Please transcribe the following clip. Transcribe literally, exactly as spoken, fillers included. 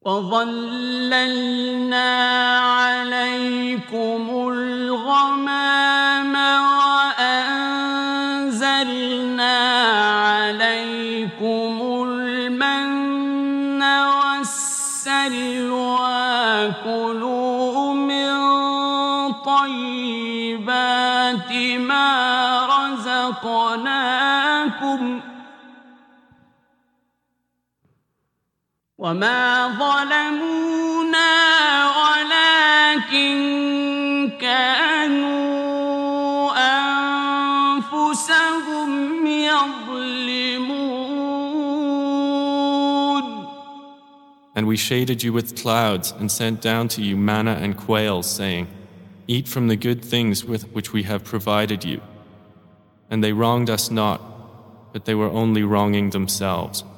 وَظَلَّلْنَا عَلَيْكُمُ الْغَمَامَ وَأَنزَلْنَا عَلَيْكُمُ الْمَنَّ وَالسَّلْوَىٰ ۖ كُلُوا مِن طَيِّبَاتِ مَا رَزَقْنَاكُمْ ۖ وَمَا ظَلَمُونَا وَلَٰكِن كَانُوا أَنفُسَهُمْ يَظْلِمُونَ. And we shaded you with clouds and sent down to you manna and quail, saying, "Eat from the good things with which we have provided you." And they wronged us not, but they were only wronging themselves.